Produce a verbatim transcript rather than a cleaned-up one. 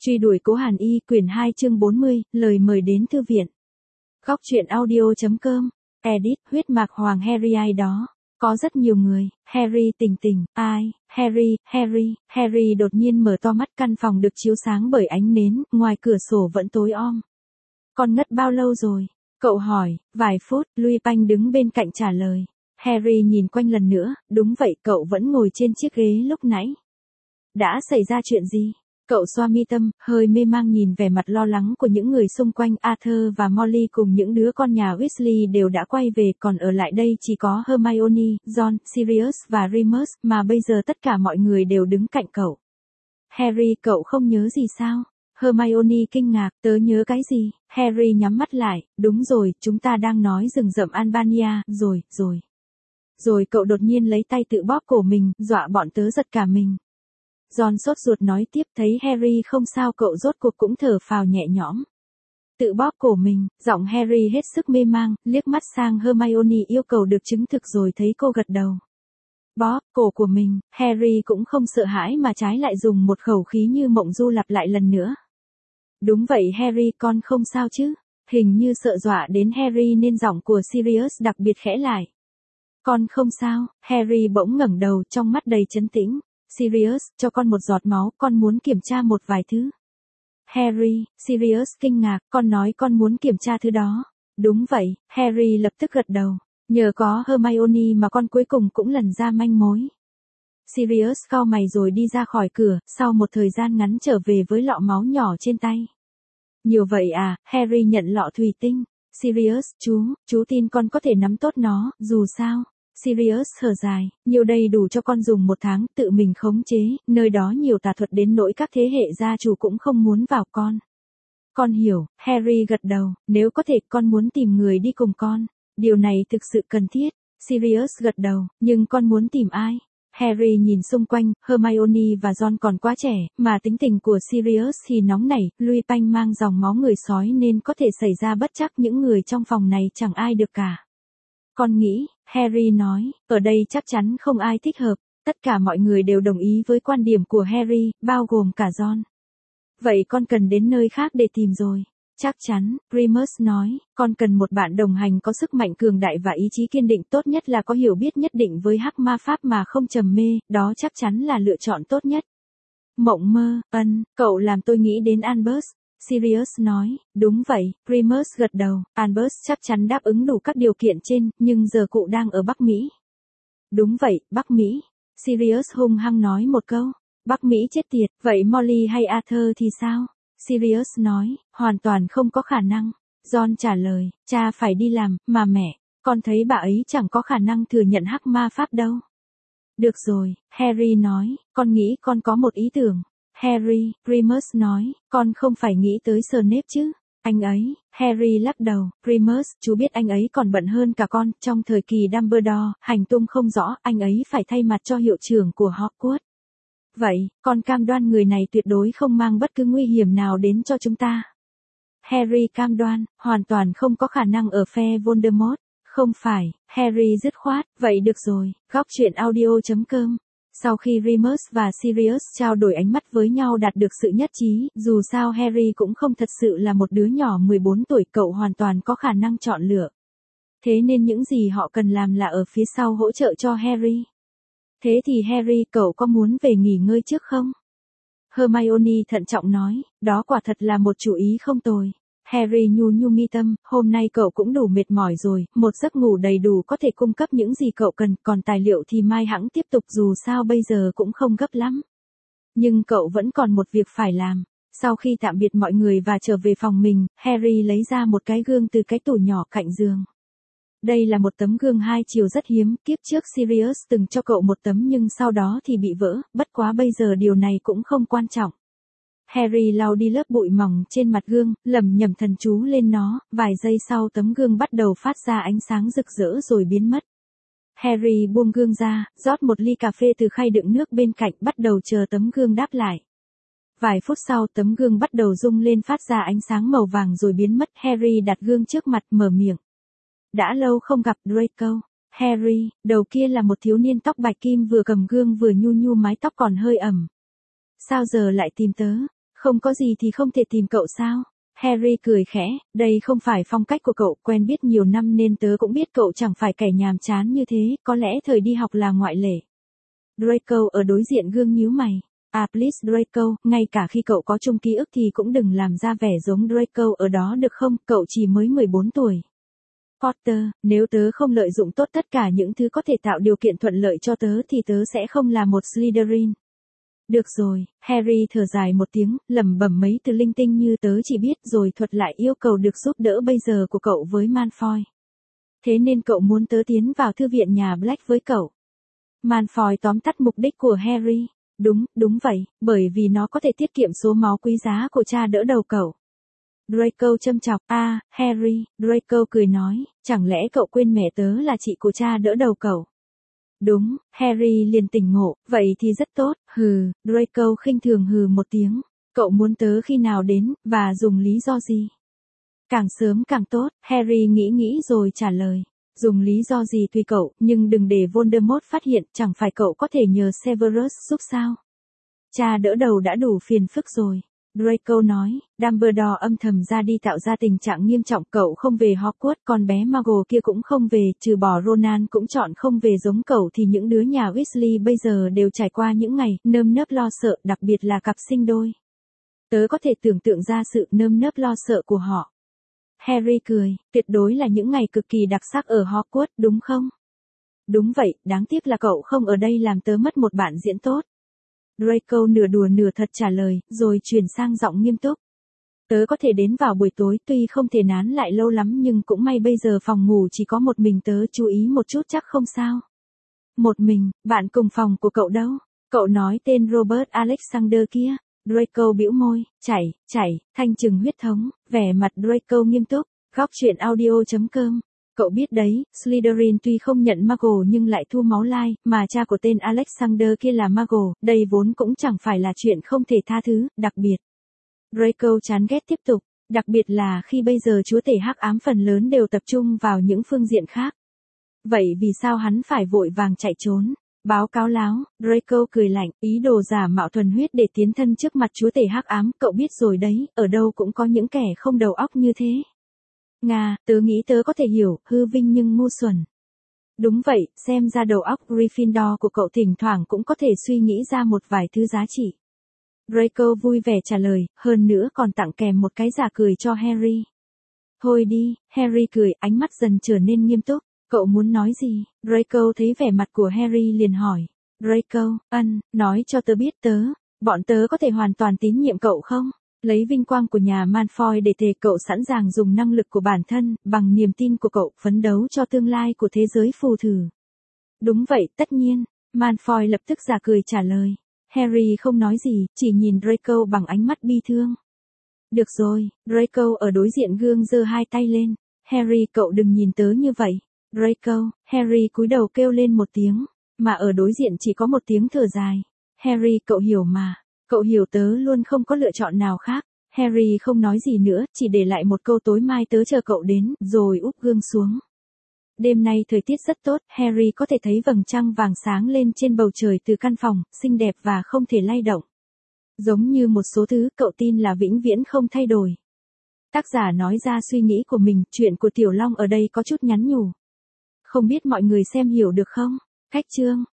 Truy đuổi Cố Hàn Y quyển hai chương bốn mươi, lời mời đến thư viện. Góc truyện audio.com, edit, huyết mạch hoàng Harry ai đó. Có rất nhiều người, Harry tỉnh tỉnh, ai, Harry, Harry, Harry đột nhiên mở to mắt, căn phòng được chiếu sáng bởi ánh nến, ngoài cửa sổ vẫn tối om. Con ngất bao lâu rồi? Cậu hỏi, vài phút, Louis Panh đứng bên cạnh trả lời. Harry nhìn quanh lần nữa, đúng vậy, cậu vẫn ngồi trên chiếc ghế lúc nãy. Đã xảy ra chuyện gì? Cậu xoa mi tâm, hơi mê mang nhìn vẻ mặt lo lắng của những người xung quanh. Arthur và Molly cùng những đứa con nhà Weasley đều đã quay về, còn ở lại đây chỉ có Hermione, Ron, Sirius và Remus, mà bây giờ tất cả mọi người đều đứng cạnh cậu. Harry, cậu không nhớ gì sao? Hermione kinh ngạc, tớ nhớ cái gì? Harry nhắm mắt lại, đúng rồi, chúng ta đang nói rừng rậm Albania, rồi, rồi. Rồi cậu đột nhiên lấy tay tự bóp cổ mình, dọa bọn tớ giật cả mình. Ron sốt ruột nói tiếp, thấy Harry không sao cậu rốt cuộc cũng thở phào nhẹ nhõm. Tự bóp cổ mình, giọng Harry hết sức mê mang, liếc mắt sang Hermione yêu cầu được chứng thực rồi thấy cô gật đầu. Bóp cổ của mình, Harry cũng không sợ hãi mà trái lại dùng một khẩu khí như mộng du lặp lại lần nữa. Đúng vậy Harry, con không sao chứ? Hình như sợ dọa đến Harry nên giọng của Sirius đặc biệt khẽ lại. Con không sao, Harry bỗng ngẩng đầu trong mắt đầy trấn tĩnh. Sirius, cho con một giọt máu, con muốn kiểm tra một vài thứ. Harry, Sirius kinh ngạc, con nói con muốn kiểm tra thứ đó. Đúng vậy, Harry lập tức gật đầu. Nhờ có Hermione mà con cuối cùng cũng lần ra manh mối. Sirius cau mày rồi đi ra khỏi cửa, sau một thời gian ngắn trở về với lọ máu nhỏ trên tay. Nhiều vậy à, Harry nhận lọ thủy tinh. Sirius, chú, chú tin con có thể nắm tốt nó, dù sao. Sirius thở dài, nhiều đầy đủ cho con dùng một tháng, tự mình khống chế, nơi đó nhiều tà thuật đến nỗi các thế hệ gia chủ cũng không muốn vào con. Con hiểu, Harry gật đầu, nếu có thể con muốn tìm người đi cùng con, điều này thực sự cần thiết. Sirius gật đầu, nhưng con muốn tìm ai? Harry nhìn xung quanh, Hermione và Ron còn quá trẻ, mà tính tình của Sirius thì nóng nảy, Louis Panh mang dòng máu người sói nên có thể xảy ra bất trắc, những người trong phòng này chẳng ai được cả. Con nghĩ, Harry nói, ở đây chắc chắn không ai thích hợp, tất cả mọi người đều đồng ý với quan điểm của Harry, bao gồm cả Ron. Vậy con cần đến nơi khác để tìm rồi. Chắc chắn, Remus nói, con cần một bạn đồng hành có sức mạnh cường đại và ý chí kiên định, tốt nhất là có hiểu biết nhất định với hắc ma pháp mà không trầm mê, đó chắc chắn là lựa chọn tốt nhất. Mộng mơ, ân, cậu làm tôi nghĩ đến Albus. Sirius nói, đúng vậy, Remus gật đầu, Albus chắc chắn đáp ứng đủ các điều kiện trên, nhưng giờ cụ đang ở Bắc Mỹ. Đúng vậy, Bắc Mỹ. Sirius hung hăng nói một câu, Bắc Mỹ chết tiệt, vậy Molly hay Arthur thì sao? Sirius nói, hoàn toàn không có khả năng. Ron trả lời, cha phải đi làm, mà mẹ, con thấy bà ấy chẳng có khả năng thừa nhận hắc ma pháp đâu. Được rồi, Harry nói, con nghĩ con có một ý tưởng. Harry, Remus nói, con không phải nghĩ tới Snape chứ? Anh ấy, Harry lắc đầu, Remus, chú biết anh ấy còn bận hơn cả con, trong thời kỳ Dumbledore, hành tung không rõ, anh ấy phải thay mặt cho hiệu trưởng của Hogwarts. Vậy, con cam đoan người này tuyệt đối không mang bất cứ nguy hiểm nào đến cho chúng ta. Harry cam đoan, hoàn toàn không có khả năng ở phe Voldemort. Không phải, Harry dứt khoát, vậy được rồi, góc truyện audio.com. Sau khi Remus và Sirius trao đổi ánh mắt với nhau đạt được sự nhất trí, dù sao Harry cũng không thật sự là một đứa nhỏ mười bốn tuổi, cậu hoàn toàn có khả năng chọn lựa. Thế nên những gì họ cần làm là ở phía sau hỗ trợ cho Harry. Thế thì Harry, cậu có muốn về nghỉ ngơi trước không? Hermione thận trọng nói, đó quả thật là một chủ ý không tồi. Harry nhu nhu mi tâm, hôm nay cậu cũng đủ mệt mỏi rồi, một giấc ngủ đầy đủ có thể cung cấp những gì cậu cần, còn tài liệu thì mai hãng tiếp tục, dù sao bây giờ cũng không gấp lắm. Nhưng cậu vẫn còn một việc phải làm. Sau khi tạm biệt mọi người và trở về phòng mình, Harry lấy ra một cái gương từ cái tủ nhỏ cạnh giường. Đây là một tấm gương hai chiều rất hiếm, kiếp trước Sirius từng cho cậu một tấm nhưng sau đó thì bị vỡ, bất quá bây giờ điều này cũng không quan trọng. Harry lau đi lớp bụi mỏng trên mặt gương, lẩm nhẩm thần chú lên nó, vài giây sau tấm gương bắt đầu phát ra ánh sáng rực rỡ rồi biến mất. Harry buông gương ra, rót một ly cà phê từ khay đựng nước bên cạnh, bắt đầu chờ tấm gương đáp lại. Vài phút sau tấm gương bắt đầu rung lên phát ra ánh sáng màu vàng rồi biến mất. Harry đặt gương trước mặt mở miệng. Đã lâu không gặp Draco. Harry, đầu kia là một thiếu niên tóc bạch kim vừa cầm gương vừa nhu nhu mái tóc còn hơi ẩm. Sao giờ lại tìm tớ? Không có gì thì không thể tìm cậu sao? Harry cười khẽ, đây không phải phong cách của cậu, quen biết nhiều năm nên tớ cũng biết cậu chẳng phải kẻ nhàm chán như thế, có lẽ thời đi học là ngoại lệ. Draco ở đối diện gương nhíu mày. À please Draco, ngay cả khi cậu có chung ký ức thì cũng đừng làm ra vẻ giống Draco ở đó được không, cậu chỉ mới mười bốn tuổi. Potter, nếu tớ không lợi dụng tốt tất cả những thứ có thể tạo điều kiện thuận lợi cho tớ thì tớ sẽ không là một Slytherin. Được rồi, Harry thở dài một tiếng, lẩm bẩm mấy từ linh tinh như tớ chỉ biết rồi thuật lại yêu cầu được giúp đỡ bây giờ của cậu với Malfoy. Thế nên cậu muốn tớ tiến vào thư viện nhà Black với cậu. Malfoy tóm tắt mục đích của Harry. Đúng, đúng vậy, bởi vì nó có thể tiết kiệm số máu quý giá của cha đỡ đầu cậu. Draco châm chọc, a, à, Harry, Draco cười nói, chẳng lẽ cậu quên mẹ tớ là chị của cha đỡ đầu cậu? Đúng, Harry liền tỉnh ngộ, vậy thì rất tốt, hừ, Draco khinh thường hừ một tiếng, cậu muốn tớ khi nào đến, và dùng lý do gì? Càng sớm càng tốt, Harry nghĩ nghĩ rồi trả lời. Dùng lý do gì tùy cậu, nhưng đừng để Voldemort phát hiện, chẳng phải cậu có thể nhờ Severus giúp sao? Cha đỡ đầu đã đủ phiền phức rồi. Draco nói, Dumbledore âm thầm ra đi tạo ra tình trạng nghiêm trọng, cậu không về Hogwarts, con bé Muggle kia cũng không về, trừ bỏ Ronan cũng chọn không về giống cậu thì những đứa nhà Weasley bây giờ đều trải qua những ngày nơm nớp lo sợ, đặc biệt là cặp sinh đôi. Tớ có thể tưởng tượng ra sự nơm nớp lo sợ của họ. Harry cười, tuyệt đối là những ngày cực kỳ đặc sắc ở Hogwarts, đúng không? Đúng vậy, đáng tiếc là cậu không ở đây làm tớ mất một bạn diễn tốt. Draco nửa đùa nửa thật trả lời, rồi chuyển sang giọng nghiêm túc. Tớ có thể đến vào buổi tối, tuy không thể nán lại lâu lắm nhưng cũng may bây giờ phòng ngủ chỉ có một mình tớ, chú ý một chút chắc không sao. Một mình, bạn cùng phòng của cậu đâu? Cậu nói tên Robert Alexander kia. Draco bĩu môi, chảy, chảy, thanh trừng huyết thống, vẻ mặt Draco nghiêm túc, góc chuyện audio chấm com. Cậu biết đấy, Slytherin tuy không nhận Muggle nhưng lại thu máu lai, mà cha của tên Alexander kia là Muggle, đây vốn cũng chẳng phải là chuyện không thể tha thứ, đặc biệt. Draco chán ghét tiếp tục, đặc biệt là khi bây giờ chúa tể hắc ám phần lớn đều tập trung vào những phương diện khác. Vậy vì sao hắn phải vội vàng chạy trốn? Báo cáo láo, Draco cười lạnh, ý đồ giả mạo thuần huyết để tiến thân trước mặt chúa tể hắc ám, cậu biết rồi đấy, ở đâu cũng có những kẻ không đầu óc như thế. Nga, tớ nghĩ tớ có thể hiểu, hư vinh nhưng ngu xuẩn. Đúng vậy, xem ra đầu óc Gryffindor của cậu thỉnh thoảng cũng có thể suy nghĩ ra một vài thứ giá trị. Draco vui vẻ trả lời, hơn nữa còn tặng kèm một cái giả cười cho Harry. Thôi đi, Harry cười, ánh mắt dần trở nên nghiêm túc. Cậu muốn nói gì? Draco thấy vẻ mặt của Harry liền hỏi. Draco, ân, nói cho tớ biết tớ, bọn tớ có thể hoàn toàn tín nhiệm cậu không? Lấy vinh quang của nhà Malfoy để thề cậu sẵn sàng dùng năng lực của bản thân, bằng niềm tin của cậu, phấn đấu cho tương lai của thế giới phù thử. Đúng vậy, tất nhiên. Malfoy lập tức giả cười trả lời. Harry không nói gì, chỉ nhìn Draco bằng ánh mắt bi thương. Được rồi, Draco ở đối diện gương giơ hai tay lên. Harry, cậu đừng nhìn tớ như vậy. Draco, Harry cúi đầu kêu lên một tiếng, mà ở đối diện chỉ có một tiếng thở dài. Harry, cậu hiểu mà, cậu hiểu tớ luôn không có lựa chọn nào khác. Harry không nói gì nữa, chỉ để lại một câu tối mai tớ chờ cậu đến, rồi úp gương xuống. Đêm nay thời tiết rất tốt, Harry có thể thấy vầng trăng vàng sáng lên trên bầu trời từ căn phòng, xinh đẹp và không thể lay động. Giống như một số thứ cậu tin là vĩnh viễn không thay đổi. Tác giả nói ra suy nghĩ của mình, chuyện của Tiểu Long ở đây có chút nhắn nhủ. Không biết mọi người xem hiểu được không? Cách chương